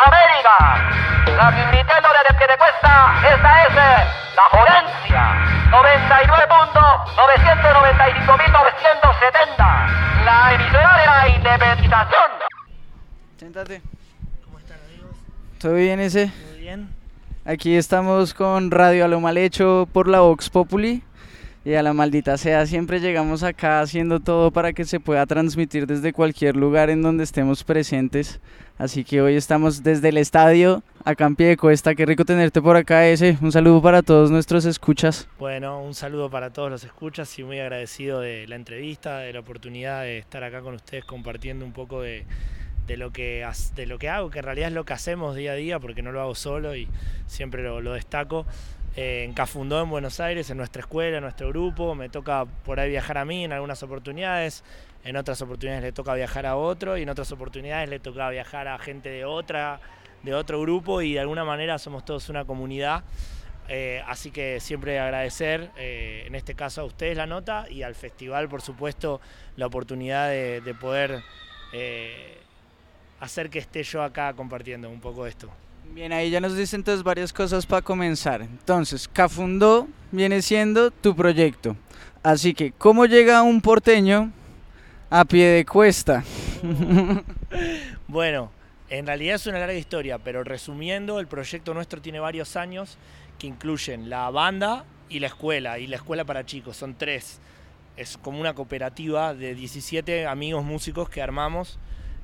América. Transmitiendo desde Piedecuesta, esta es la Forencia. 99.995.970. La emisora de la independización. Siéntate. ¿Cómo están, amigos? ¿Todo bien ese? Muy bien. Aquí estamos con Radio a lo Mal Hecho por la Vox Populi. Y a la maldita sea, siempre llegamos acá haciendo todo para que se pueda transmitir desde cualquier lugar en donde estemos presentes. Así que hoy estamos desde el estadio, acá en Piedecuesta. Qué rico tenerte por acá, ese. Un saludo para todos nuestros escuchas. Bueno, un saludo para todos los escuchas y muy agradecido de la entrevista, de la oportunidad de estar acá con ustedes compartiendo un poco de lo que hago, que en realidad es lo que hacemos día a día, porque no lo hago solo y siempre lo destaco. En Cafundó, en Buenos Aires, en nuestra escuela, en nuestro grupo, me toca por ahí viajar a mí en algunas oportunidades, en otras oportunidades le toca viajar a otro y en otras oportunidades le toca viajar a gente de otro grupo y de alguna manera somos todos una comunidad, así que siempre agradecer, en este caso a ustedes la nota y al festival, por supuesto, la oportunidad de poder hacer que esté yo acá compartiendo un poco esto. Bien, ahí ya nos dicen entonces varias cosas para comenzar. Entonces, Cafundó viene siendo tu proyecto. Así que, ¿cómo llega un porteño a Piedecuesta? Bueno, en realidad es una larga historia, pero resumiendo, el proyecto nuestro tiene varios años que incluyen la banda y la escuela para chicos, son 3. Es como una cooperativa de 17 amigos músicos que armamos.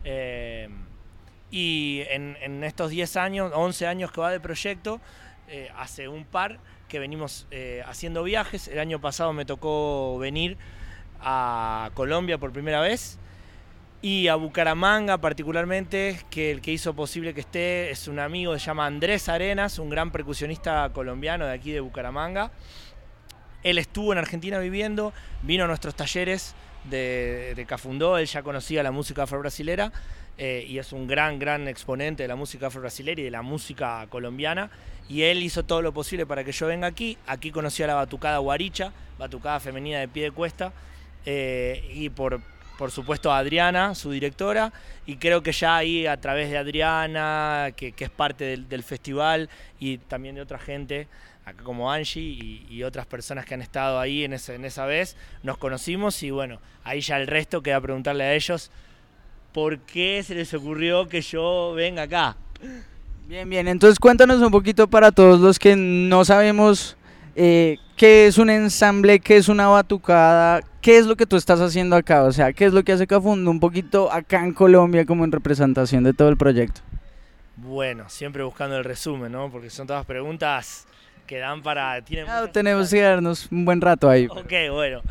Y en estos 10 años, 11 años que va de proyecto, hace un par que venimos haciendo viajes. El año pasado me tocó venir a Colombia por primera vez y a Bucaramanga particularmente, que el que hizo posible que esté es un amigo que se llama Andrés Arenas, un gran percusionista colombiano de aquí de Bucaramanga. Él estuvo en Argentina viviendo, vino a nuestros talleres de Cafundó, él ya conocía la música afro-brasilera y es un gran exponente de la música afro-brasilera y de la música colombiana, y él hizo todo lo posible para que yo venga aquí. Aquí conocí a la batucada guaricha, batucada femenina de Piedecuesta, y por supuesto a Adriana, su directora, y creo que ya ahí a través de Adriana, que es parte del festival, y también de otra gente, acá como Angie y otras personas que han estado ahí en esa vez, nos conocimos y bueno, ahí ya el resto queda preguntarle a ellos por qué se les ocurrió que yo venga acá. Bien, entonces cuéntanos un poquito para todos los que no sabemos qué es un ensamble, qué es una batucada, qué es lo que tú estás haciendo acá, o sea, qué es lo que hace Cafundó un poquito acá en Colombia como en representación de todo el proyecto. Bueno, siempre buscando el resumen, ¿no? Porque son todas preguntas que dan para... Tenemos que darnos un buen rato ahí. Ok, bueno.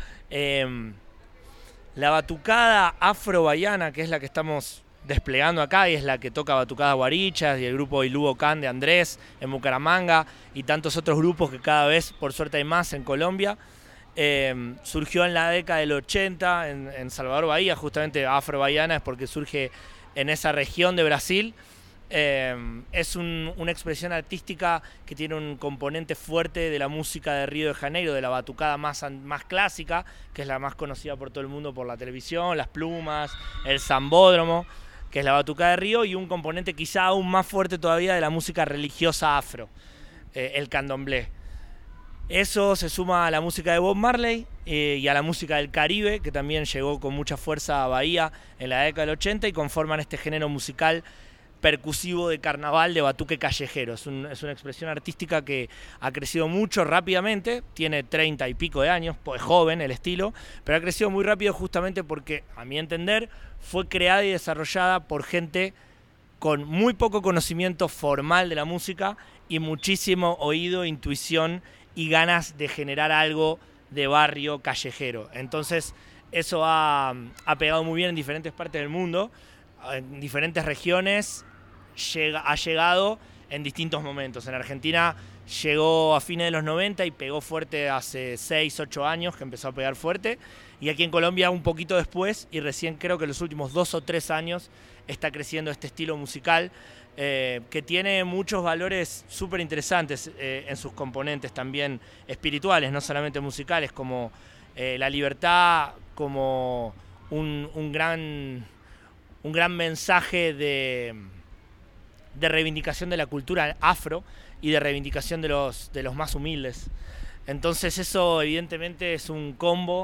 La batucada afro-baiana, que es la que estamos desplegando acá y es la que toca Batucadas Guarichas y el grupo Ilugo Can de Andrés en Bucaramanga y tantos otros grupos que cada vez, por suerte, hay más en Colombia. Surgió en la década del 80 en Salvador Bahía, justamente afro-baiana es porque surge en esa región de Brasil. Es una expresión artística que tiene un componente fuerte de la música de Río de Janeiro, de la batucada más clásica, que es la más conocida por todo el mundo por la televisión, las plumas, el sambódromo, que es la batucada de Río, y un componente quizá aún más fuerte todavía de la música religiosa afro, el candomblé. Eso se suma a la música de Bob Marley y a la música del Caribe, que también llegó con mucha fuerza a Bahía en la década del 80 y conforman este género musical percusivo de carnaval, de batuque callejero. Es una expresión artística que ha crecido mucho rápidamente, tiene 30 y pico de años, pues joven el estilo, pero ha crecido muy rápido justamente porque, a mi entender, fue creada y desarrollada por gente con muy poco conocimiento formal de la música y muchísimo oído, intuición y ganas de generar algo de barrio callejero. Entonces eso ha pegado muy bien en diferentes partes del mundo, en diferentes regiones. Ha llegado en distintos momentos. En Argentina llegó a fines de los 90 y pegó fuerte hace 6, 8 años que empezó a pegar fuerte, y aquí en Colombia un poquito después, y recién creo que en los últimos 2 o 3 años está creciendo este estilo musical que tiene muchos valores súper interesantes en sus componentes también espirituales, no solamente musicales, como la libertad, como un gran mensaje de reivindicación de la cultura afro y de reivindicación de los más humildes. Entonces eso evidentemente es un combo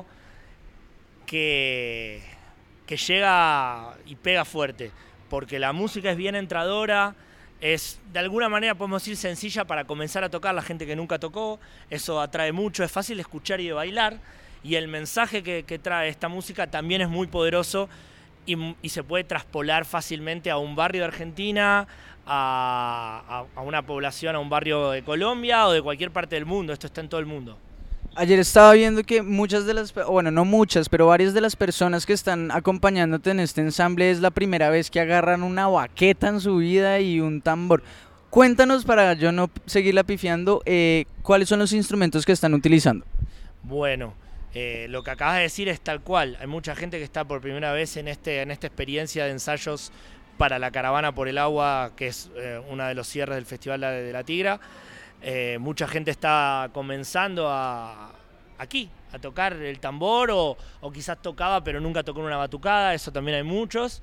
que llega y pega fuerte, porque la música es bien entradora, es de alguna manera podemos decir sencilla para comenzar a tocar la gente que nunca tocó, eso atrae mucho, es fácil de escuchar y de bailar, y el mensaje que trae esta música también es muy poderoso y se puede traspolar fácilmente a un barrio de Argentina, a una población, a un barrio de Colombia o de cualquier parte del mundo. Esto está en todo el mundo. Ayer estaba viendo que muchas de las, bueno, no muchas, pero varias de las personas que están acompañándote en este ensamble es la primera vez que agarran una baqueta en su vida y un tambor. Cuéntanos, para yo no seguirla pifiando, ¿cuáles son los instrumentos que están utilizando? Bueno, lo que acabas de decir es tal cual. Hay mucha gente que está por primera vez en esta experiencia de ensayos para la Caravana por el Agua, que es uno de los cierres del Festival de la Tigra. Mucha gente está comenzando aquí a tocar el tambor o quizás tocaba pero nunca tocó en una batucada, eso también hay muchos.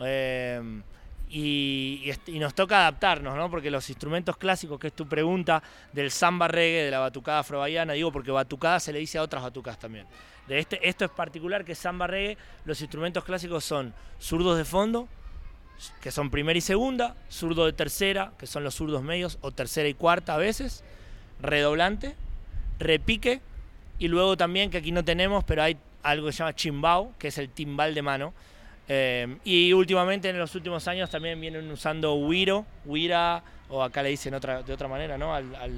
Y nos toca adaptarnos, ¿no? Porque los instrumentos clásicos, que es tu pregunta, del samba reggae, de la batucada afrobahiana, digo porque batucada se le dice a otras batucadas también. Esto es particular, que es samba reggae, los instrumentos clásicos son zurdos de fondo, que son primera y segunda, zurdo de tercera, que son los zurdos medios, o tercera y cuarta a veces, redoblante, repique, y luego también, que aquí no tenemos, pero hay algo que se llama chimbao, que es el timbal de mano. Y últimamente, en los últimos años, también vienen usando huira, o acá le dicen de otra manera, ¿no?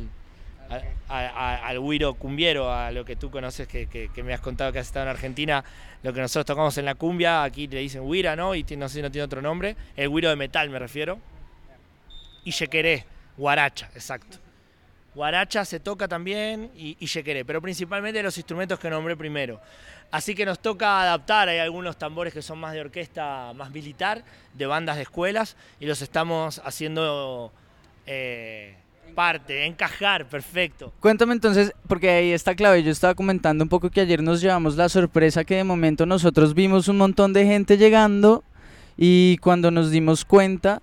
Al güiro cumbiero, a lo que tú conoces, que me has contado que has estado en Argentina, lo que nosotros tocamos en la cumbia, aquí le dicen güira, ¿no? Y no sé si no tiene otro nombre, el güiro de metal me refiero. Y yequeré, guaracha, exacto. Guaracha se toca también y yequeré, pero principalmente los instrumentos que nombré primero. Así que nos toca adaptar, hay algunos tambores que son más de orquesta, más militar, de bandas de escuelas, y los estamos haciendo parte, encajar, perfecto. Cuéntame entonces, porque ahí está clave, yo estaba comentando un poco que ayer nos llevamos la sorpresa que de momento nosotros vimos un montón de gente llegando y cuando nos dimos cuenta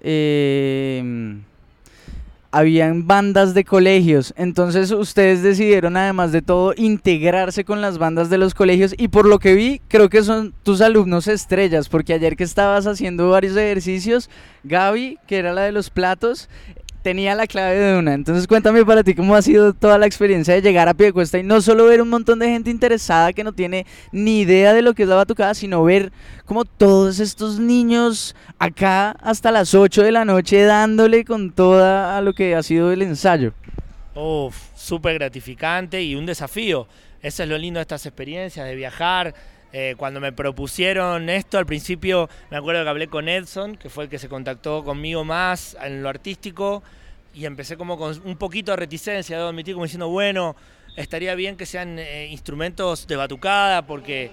habían bandas de colegios, entonces ustedes decidieron además de todo integrarse con las bandas de los colegios y por lo que vi creo que son tus alumnos estrellas, porque ayer que estabas haciendo varios ejercicios, Gaby, que era la de los platos, tenía la clave de una. Entonces cuéntame para ti cómo ha sido toda la experiencia de llegar a Piedecuesta y no solo ver un montón de gente interesada que no tiene ni idea de lo que es la batucada, sino ver como todos estos niños acá hasta las 8 de la noche dándole con toda a lo que ha sido el ensayo. Súper gratificante y un desafío. Eso es lo lindo de estas experiencias, de viajar. Cuando me propusieron esto, al principio me acuerdo que hablé con Edson, que fue el que se contactó conmigo más en lo artístico, y empecé como con un poquito de reticencia, debo admitir, como diciendo, bueno, estaría bien que sean instrumentos de batucada, porque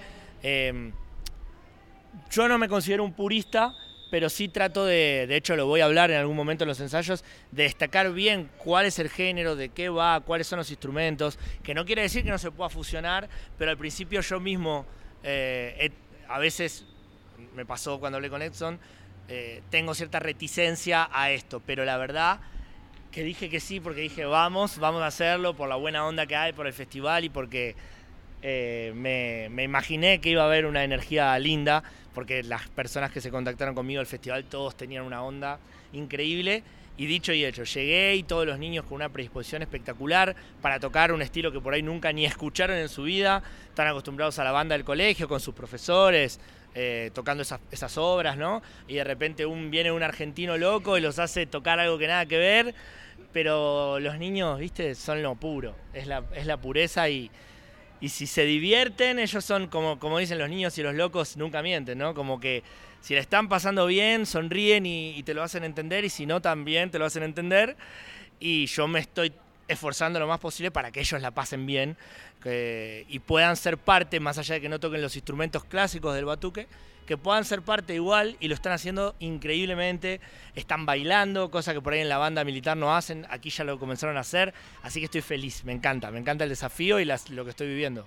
yo no me considero un purista, pero sí trato de hecho lo voy a hablar en algún momento en los ensayos, de destacar bien cuál es el género, de qué va, cuáles son los instrumentos, que no quiere decir que no se pueda fusionar, pero al principio yo mismo... a veces me pasó cuando hablé con Edson, tengo cierta reticencia a esto, pero la verdad que dije que sí, porque dije vamos a hacerlo por la buena onda que hay, por el festival y porque me imaginé que iba a haber una energía linda, porque las personas que se contactaron conmigo al festival todos tenían una onda increíble. Y dicho y hecho, llegué y todos los niños con una predisposición espectacular para tocar un estilo que por ahí nunca ni escucharon en su vida, están acostumbrados a la banda del colegio con sus profesores, tocando esas obras, ¿no? Y de repente viene un argentino loco y los hace tocar algo que nada que ver, pero los niños, ¿viste? Son lo puro, es la pureza y si se divierten, ellos son como dicen los niños y los locos nunca mienten, ¿no? Como que si le están pasando bien, sonríen y te lo hacen entender, y si no, también te lo hacen entender. Y yo me estoy esforzando lo más posible para que ellos la pasen bien y puedan ser parte, más allá de que no toquen los instrumentos clásicos del batuque, que puedan ser parte igual, y lo están haciendo increíblemente. Están bailando, cosa que por ahí en la banda militar no hacen, aquí ya lo comenzaron a hacer, así que estoy feliz, me encanta el desafío y lo que estoy viviendo.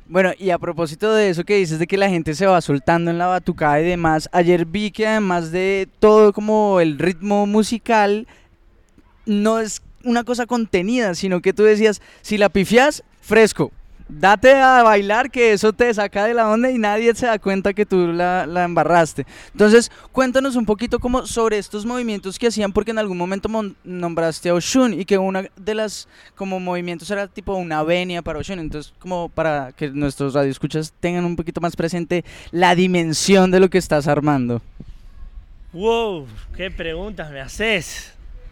Bueno, y a propósito de eso que dices de que la gente se va soltando en la batucada y demás, ayer vi que además de todo como el ritmo musical, no es una cosa contenida, sino que tú decías, si la pifias, fresco, date a bailar que eso te saca de la onda y nadie se da cuenta que tú la embarraste. Entonces, cuéntanos un poquito como sobre estos movimientos que hacían, porque en algún momento nombraste a Oshun y que una de las como movimientos era tipo una venia para Oshun. Entonces, como para que nuestros radioescuchas tengan un poquito más presente la dimensión de lo que estás armando. ¡Wow! ¿Qué preguntas me haces?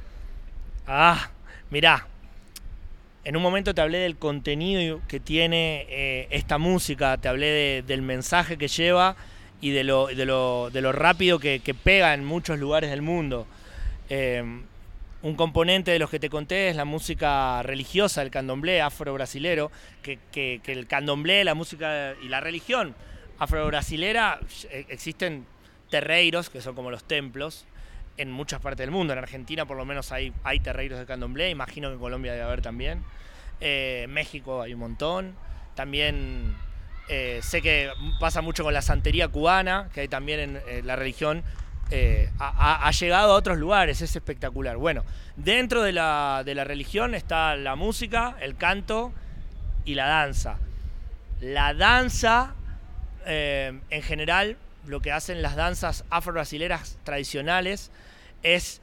Mirá. En un momento te hablé del contenido que tiene esta música, te hablé del mensaje que lleva y de lo rápido que pega en muchos lugares del mundo. Un componente de los que te conté es la música religiosa, el candomblé afro-brasilero, que el candomblé, la música y la religión afro-brasilera, existen terreiros, que son como los templos, en muchas partes del mundo. En Argentina por lo menos hay terreiros de candomblé, imagino que en Colombia debe haber también. México hay un montón. También sé que pasa mucho con la santería cubana, que hay también en la religión. Ha llegado a otros lugares, es espectacular. Bueno, dentro de la religión está la música, el canto y la danza. La danza, en general, lo que hacen las danzas afro-brasileras tradicionales es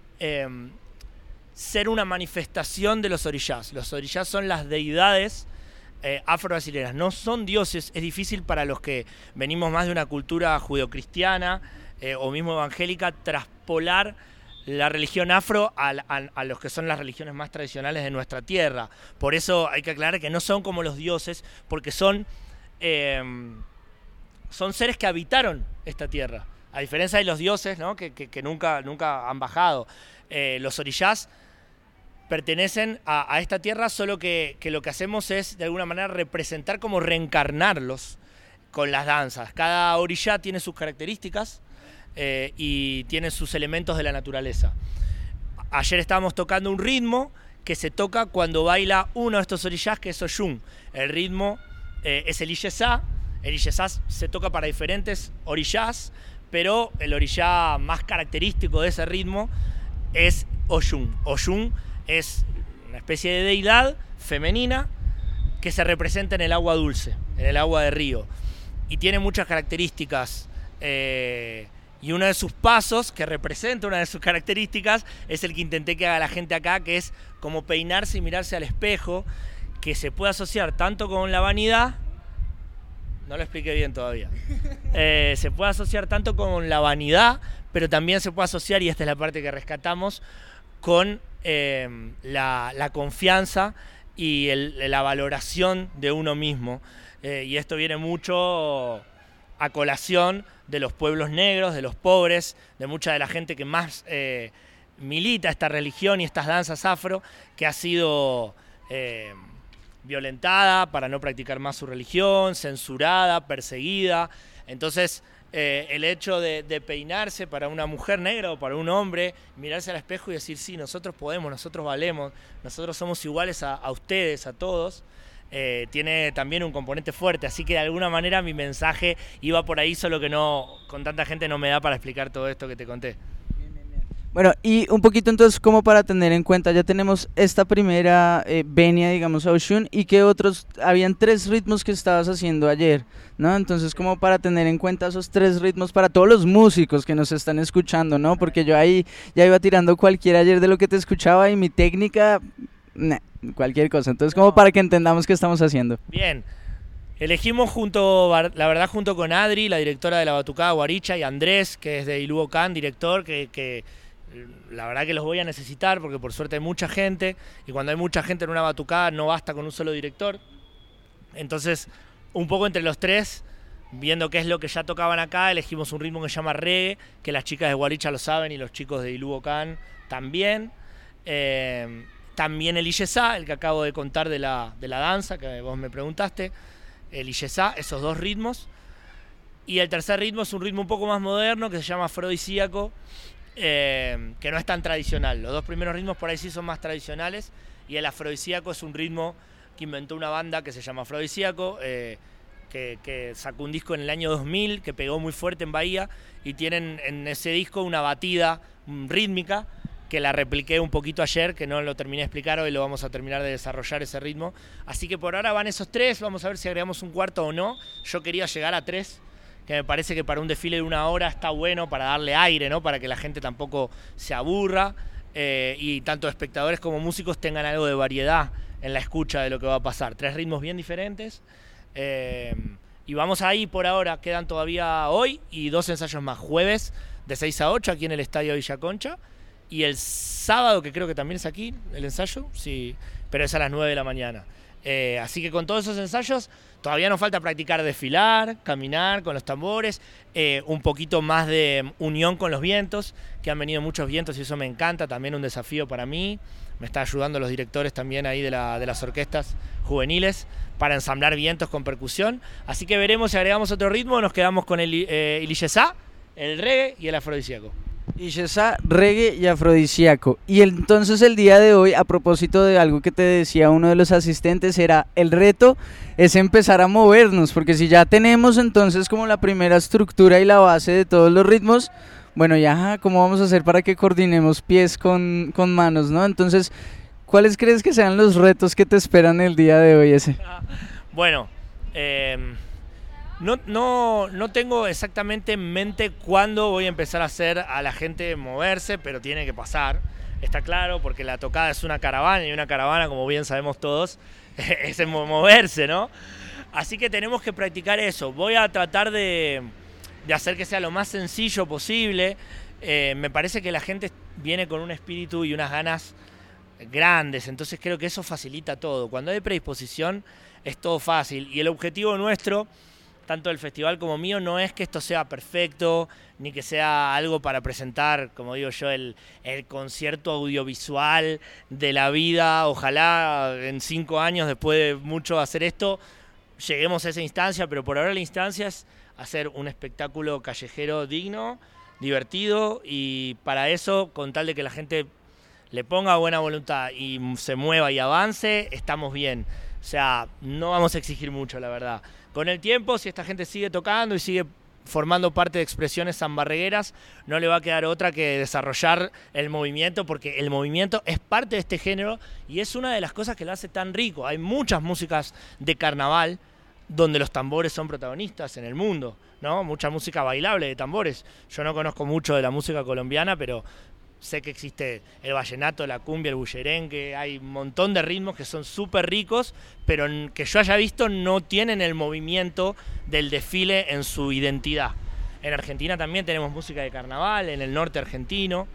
ser una manifestación de los orishás. Los orishás son las deidades afro-brasileras, no son dioses. Es difícil para los que venimos más de una cultura judeocristiana o mismo evangélica traspolar la religión afro a los que son las religiones más tradicionales de nuestra tierra. Por eso hay que aclarar que no son como los dioses, porque son seres que habitaron esta tierra. A diferencia de los dioses, ¿no? que nunca han bajado. Los orishás pertenecen a esta tierra, solo que lo que hacemos es de alguna manera representar, como reencarnarlos con las danzas. Cada orishá tiene sus características y tiene sus elementos de la naturaleza. Ayer estábamos tocando un ritmo que se toca cuando baila uno de estos orishás, que es Oshun. El ritmo es el Iyesá. El Iyesá se toca para diferentes orishás, pero el orishá más característico de ese ritmo es Oshun. Oshun es una especie de deidad femenina que se representa en el agua dulce, en el agua de río. Y tiene muchas características. Y uno de sus pasos, que representa una de sus características, es el que intenté que haga la gente acá, que es como peinarse y mirarse al espejo, que se puede asociar tanto con la vanidad. No lo expliqué bien todavía. Se puede asociar tanto con la vanidad, pero también se puede asociar, y esta es la parte que rescatamos, con la confianza y la valoración de uno mismo. Y esto viene mucho a colación de los pueblos negros, de los pobres, de mucha de la gente que más milita esta religión y estas danzas afro, que ha sido violentada para no practicar más su religión, censurada, perseguida. Entonces, el hecho de peinarse para una mujer negra o para un hombre, mirarse al espejo y decir, sí, nosotros podemos, nosotros valemos, nosotros somos iguales a ustedes, a todos, tiene también un componente fuerte. Así que de alguna manera mi mensaje iba por ahí, solo que no, con tanta gente no me da para explicar todo esto que te conté. Bueno, y un poquito entonces como para tener en cuenta, ya tenemos esta primera venia, digamos, a Oshun, y que otros, habían 3 ritmos que estabas haciendo ayer, ¿no? Entonces como para tener en cuenta esos 3 ritmos para todos los músicos que nos están escuchando, ¿no? Porque yo ahí ya iba tirando cualquier ayer de lo que te escuchaba y mi técnica, cualquier cosa. Entonces como para que entendamos qué estamos haciendo. Bien. Elegimos junto con Adri, la directora de la Batucada Guaricha, y Andrés, que es de Iluo Can, director, que la verdad que los voy a necesitar porque por suerte hay mucha gente, y cuando hay mucha gente en una batucada no basta con un solo director. Entonces, un poco entre los 3, viendo qué es lo que ya tocaban acá, elegimos un ritmo que se llama reggae, que las chicas de Guaricha lo saben y los chicos de Iluo Can también. También el Iyesá, el que acabo de contar de la danza, que vos me preguntaste. El Iyesá, esos 2 ritmos. Y el tercer ritmo es un ritmo un poco más moderno, que se llama afrodisíaco, que no es tan tradicional. Los 2 primeros ritmos por ahí sí son más tradicionales, y el afrodisíaco es un ritmo que inventó una banda que se llama Afrodisíaco, que sacó un disco en el año 2000, que pegó muy fuerte en Bahía, y tienen en ese disco una batida rítmica, que la repliqué un poquito ayer, que no lo terminé de explicar, hoy lo vamos a terminar de desarrollar ese ritmo. Así que por ahora van esos 3, vamos a ver si agregamos un cuarto o no. Yo quería llegar a 3, que me parece que para un desfile de 1 hora está bueno, para darle aire, ¿no? Para que la gente tampoco se aburra, y tanto espectadores como músicos tengan algo de variedad en la escucha de lo que va a pasar. 3 ritmos bien diferentes, y vamos ahí por ahora. Quedan todavía hoy y 2 ensayos más. Jueves de 6 a 8 aquí en el Estadio Villa Concha, y el sábado, que creo que también es aquí el ensayo, sí, pero es a las 9 de la mañana. Así que con todos esos ensayos todavía nos falta practicar desfilar, caminar con los tambores, un poquito más de unión con los vientos, que han venido muchos vientos y eso me encanta, también un desafío para mí. Me está ayudando los directores también ahí de las orquestas juveniles para ensamblar vientos con percusión. Así que veremos si agregamos otro ritmo, nos quedamos con el Illyesa, el reggae y el afrodisíaco. Illyesa, reggae y afrodisíaco. Y entonces el día de hoy, a propósito de algo que te decía uno de los asistentes, era el reto es empezar a movernos, porque si ya tenemos entonces como la primera estructura y la base de todos los ritmos, bueno, ya, ¿cómo vamos a hacer para que coordinemos pies con manos, no? Entonces, ¿cuáles crees que sean los retos que te esperan el día de hoy ese? Bueno, no tengo exactamente en mente cuándo voy a empezar a hacer a la gente moverse, pero tiene que pasar, está claro, porque la tocada es una caravana, y una caravana, como bien sabemos todos, es moverse, ¿no? Así que tenemos que practicar eso. Voy a tratar de hacer que sea lo más sencillo posible. Me parece que la gente viene con un espíritu y unas ganas grandes, entonces creo que eso facilita todo. Cuando hay predisposición es todo fácil, y el objetivo nuestro, tanto del festival como mío, no es que esto sea perfecto, ni que sea algo para presentar, como digo yo, el concierto audiovisual de la vida. Ojalá en 5 años, después de mucho hacer esto, lleguemos a esa instancia, pero por ahora la instancia es hacer un espectáculo callejero digno, divertido, y para eso, con tal de que la gente le ponga buena voluntad y se mueva y avance, estamos bien. O sea, no vamos a exigir mucho, la verdad. Con el tiempo, si esta gente sigue tocando y sigue formando parte de expresiones zambarregueras, no le va a quedar otra que desarrollar el movimiento, porque el movimiento es parte de este género y es una de las cosas que lo hace tan rico. Hay muchas músicas de carnaval donde los tambores son protagonistas en el mundo, ¿no? Mucha música bailable de tambores. Yo no conozco mucho de la música colombiana, pero sé que existe el vallenato, la cumbia, el bullerengue, hay un montón de ritmos que son súper ricos, pero que yo haya visto no tienen el movimiento del desfile en su identidad. En Argentina también tenemos música de carnaval, en el norte argentino,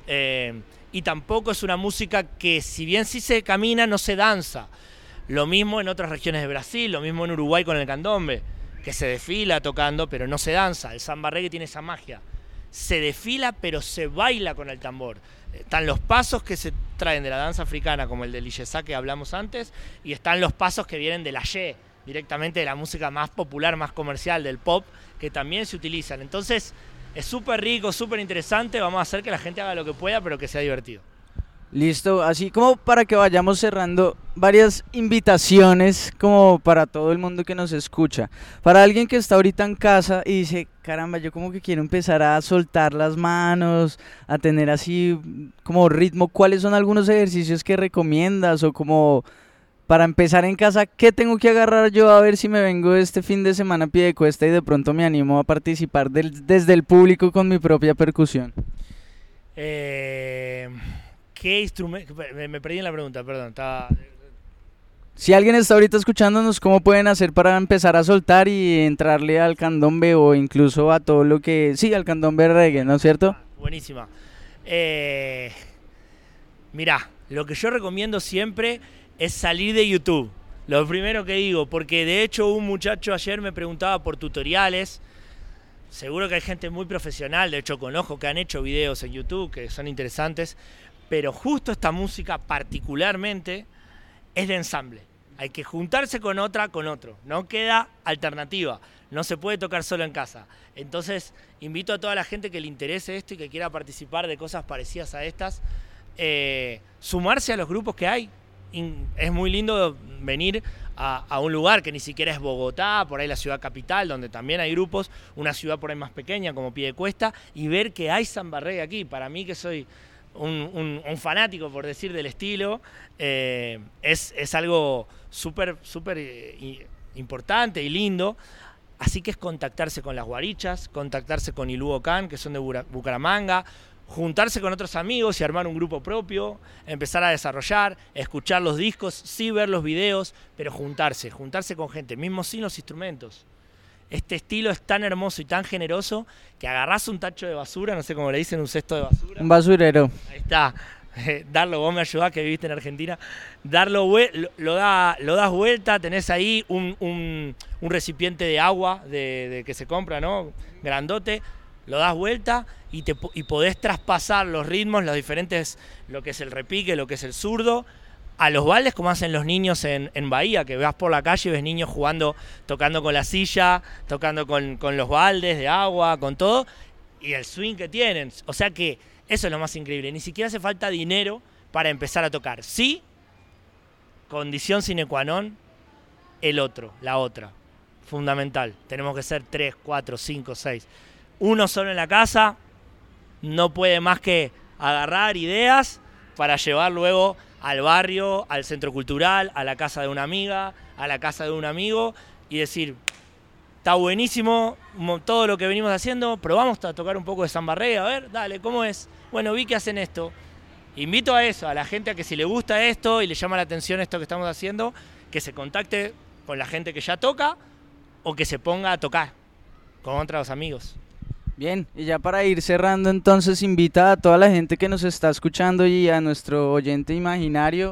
y tampoco es una música que, si bien sí se camina, no se danza. Lo mismo en otras regiones de Brasil, lo mismo en Uruguay con el candombe, que se desfila tocando, pero no se danza. El samba reggae tiene esa magia. Se desfila, pero se baila con el tambor. Están los pasos que se traen de la danza africana, como el del Illyesa que hablamos antes, y están los pasos que vienen de la ye, directamente de la música más popular, más comercial, del pop, que también se utilizan. Entonces, es súper rico, súper interesante. Vamos a hacer que la gente haga lo que pueda, pero que sea divertido. Listo, así como para que vayamos cerrando, varias invitaciones como para todo el mundo que nos escucha. Para alguien que está ahorita en casa y dice, caramba, yo como que quiero empezar a soltar las manos, a tener así como ritmo, ¿cuáles son algunos ejercicios que recomiendas? O como para empezar en casa, ¿qué tengo que agarrar yo a ver si me vengo este fin de semana a Piedecuesta y de pronto me animo a participar desde el público con mi propia percusión? ¿Qué instrumento? Me perdí en la pregunta, perdón. Si alguien está ahorita escuchándonos, ¿cómo pueden hacer para empezar a soltar y entrarle al candombe o incluso a todo lo que... Sí, al candombe reggae, ¿no es cierto? Buenísima. Mirá, lo que yo recomiendo siempre es salir de YouTube. Lo primero que digo, porque de hecho un muchacho ayer me preguntaba por tutoriales. Seguro que hay gente muy profesional, de hecho conozco que han hecho videos en YouTube que son interesantes, pero justo esta música particularmente es de ensamble. Hay que juntarse con otra, con otro. No queda alternativa. No se puede tocar solo en casa. Entonces, invito a toda la gente que le interese esto y que quiera participar de cosas parecidas a estas, sumarse a los grupos que hay. es muy lindo venir a un lugar que ni siquiera es Bogotá, por ahí la ciudad capital, donde también hay grupos, una ciudad por ahí más pequeña como Piedecuesta, y ver que hay samba reggae aquí. Para mí, que soy un fanático, por decir, del estilo, es algo súper importante y lindo. Así que es contactarse con las guarichas, contactarse con Iluo Can, que son de Bucaramanga, juntarse con otros amigos y armar un grupo propio, empezar a desarrollar, escuchar los discos, sí ver los videos, pero juntarse con gente, mismo sin los instrumentos. Este estilo es tan hermoso y tan generoso que agarrás un tacho de basura, no sé cómo le dicen, un cesto de basura. Un basurero. Ahí está. Darlo, vos me ayudás, que viviste en Argentina. Lo das vuelta, tenés ahí un recipiente de agua de que se compra, ¿no? Grandote. Lo das vuelta y podés traspasar los ritmos, los diferentes, lo que es el repique, lo que es el zurdo, a los baldes, como hacen los niños en Bahía, que vas por la calle y ves niños jugando, tocando con la silla, tocando con los baldes de agua, con todo, y el swing que tienen. O sea que eso es lo más increíble. Ni siquiera hace falta dinero para empezar a tocar. Sí, condición sine qua non, la otra. Fundamental. Tenemos que ser 3, 4, 5, 6. Uno solo en la casa no puede más que agarrar ideas para llevar luego al barrio, al centro cultural, a la casa de una amiga, a la casa de un amigo y decir, está buenísimo todo lo que venimos haciendo, probamos a tocar un poco de samba reggae, a ver, dale, ¿cómo es? Bueno, vi que hacen esto. Invito a eso, a la gente a que si le gusta esto y le llama la atención esto que estamos haciendo, que se contacte con la gente que ya toca o que se ponga a tocar con otros amigos. Bien, y ya para ir cerrando, entonces invita a toda la gente que nos está escuchando y a nuestro oyente imaginario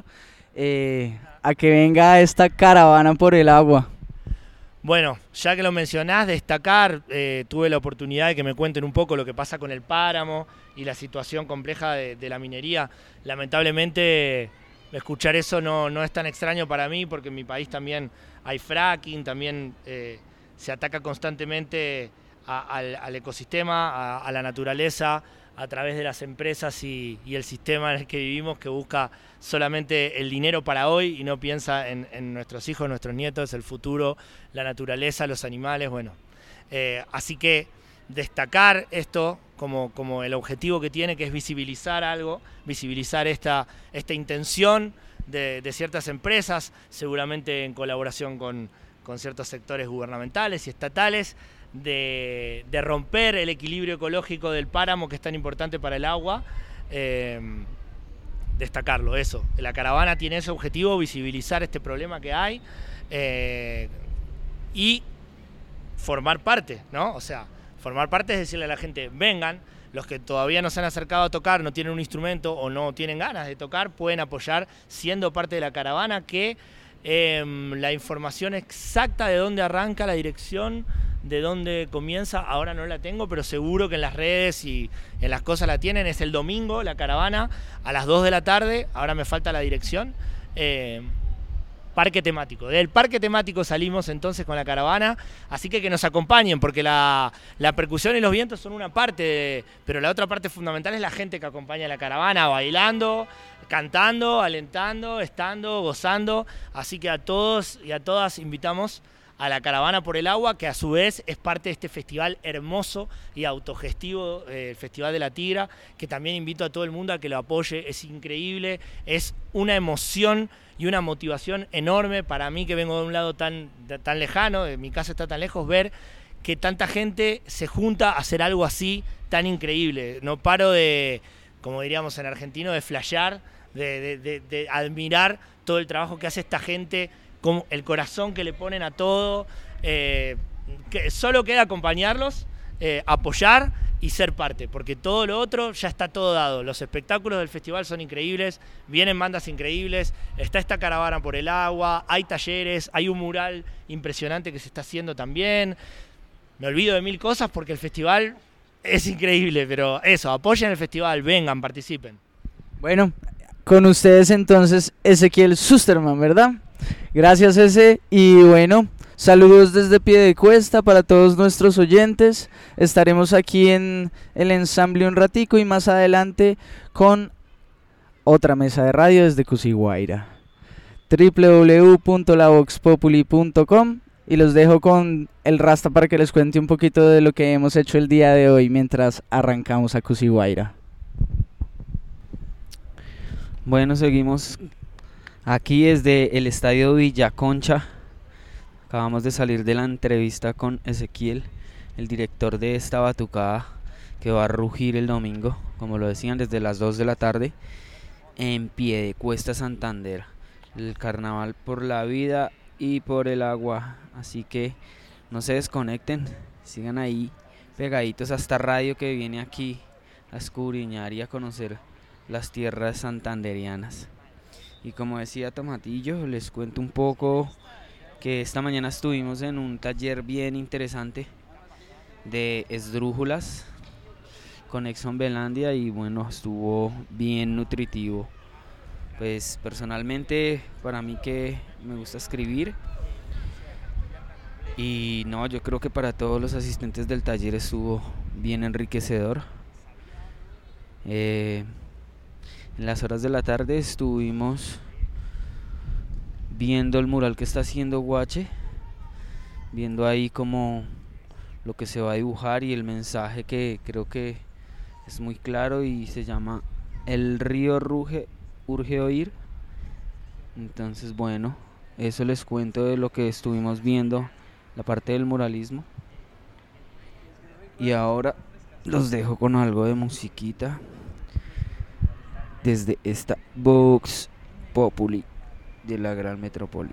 a que venga a esta caravana por el agua. Bueno, ya que lo mencionás, destacar, tuve la oportunidad de que me cuenten un poco lo que pasa con el páramo y la situación compleja de la minería. Lamentablemente, escuchar eso no es tan extraño para mí, porque en mi país también hay fracking, también se ataca constantemente al ecosistema, a la naturaleza, a través de las empresas y el sistema en el que vivimos, que busca solamente el dinero para hoy y no piensa en nuestros hijos, nuestros nietos, el futuro, la naturaleza, los animales. Bueno, así que destacar esto como el objetivo que tiene, que es visibilizar algo, visibilizar esta intención de ciertas empresas, seguramente en colaboración con ciertos sectores gubernamentales y estatales, de romper el equilibrio ecológico del páramo, que es tan importante para el agua. Destacarlo, eso. La caravana tiene ese objetivo, visibilizar este problema que hay y formar parte, ¿no? O sea, formar parte es decirle a la gente, vengan, los que todavía no se han acercado a tocar, no tienen un instrumento o no tienen ganas de tocar, pueden apoyar siendo parte de la caravana, que la información exacta de dónde arranca, la dirección de dónde comienza, ahora no la tengo, pero seguro que en las redes y en las cosas la tienen. Es el domingo, la caravana, a las 2 de la tarde, ahora me falta la dirección. Parque temático. Del parque temático salimos entonces con la caravana, así que nos acompañen, porque la percusión y los vientos son una parte, pero la otra parte fundamental es la gente que acompaña a la caravana, bailando, cantando, alentando, estando, gozando. Así que a todos y a todas invitamos a la Caravana por el Agua, que a su vez es parte de este festival hermoso y autogestivo, el Festival de la Tigra, que también invito a todo el mundo a que lo apoye. Es increíble, es una emoción y una motivación enorme para mí, que vengo de un lado tan lejano, de mi casa está tan lejos, ver que tanta gente se junta a hacer algo así tan increíble. No paro de, como diríamos en argentino, de flashear, de admirar todo el trabajo que hace esta gente, con el corazón que le ponen a todo, que solo queda acompañarlos, apoyar y ser parte, porque todo lo otro ya está todo dado. Los espectáculos del festival son increíbles, vienen bandas increíbles, está esta caravana por el agua, hay talleres, hay un mural impresionante que se está haciendo también. Me olvido de mil cosas porque el festival es increíble, pero eso, apoyen el festival, vengan, participen. Bueno, con ustedes entonces Ezequiel Susterman, ¿verdad? Gracias, Eze, y bueno, saludos desde Piedecuesta para todos nuestros oyentes. Estaremos aquí en el ensamble un ratico y más adelante con otra mesa de radio desde Cusiguaira. www.lavoxpopuli.com y los dejo con el Rasta para que les cuente un poquito de lo que hemos hecho el día de hoy mientras arrancamos a Cusiguaira. Bueno, seguimos aquí desde el Estadio Villaconcha. Acabamos de salir de la entrevista con Ezequiel, el director de esta batucada que va a rugir el domingo, como lo decían, desde las 2 de la tarde en Piedecuesta, Santander. El carnaval por la vida y por el agua, así que no se desconecten, sigan ahí pegaditos a esta radio que viene aquí a escudriñar y a conocer las tierras santanderianas. Y como decía Tomatillo, les cuento un poco que esta mañana estuvimos en un taller bien interesante de esdrújulas con Exxon Belandia y bueno, estuvo bien nutritivo. Pues personalmente para mí que me gusta escribir y no, yo creo que para todos los asistentes del taller estuvo bien enriquecedor. En las horas de la tarde estuvimos viendo el mural que está haciendo Guache, viendo ahí como lo que se va a dibujar y el mensaje que creo que es muy claro y se llama El río urge oír. Entonces bueno, eso les cuento de lo que estuvimos viendo, la parte del muralismo. Y ahora los dejo con algo de musiquita desde esta Vox Populi de la gran metrópoli.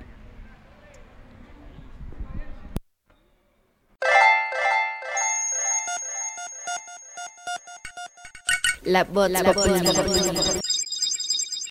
La Vox Populi.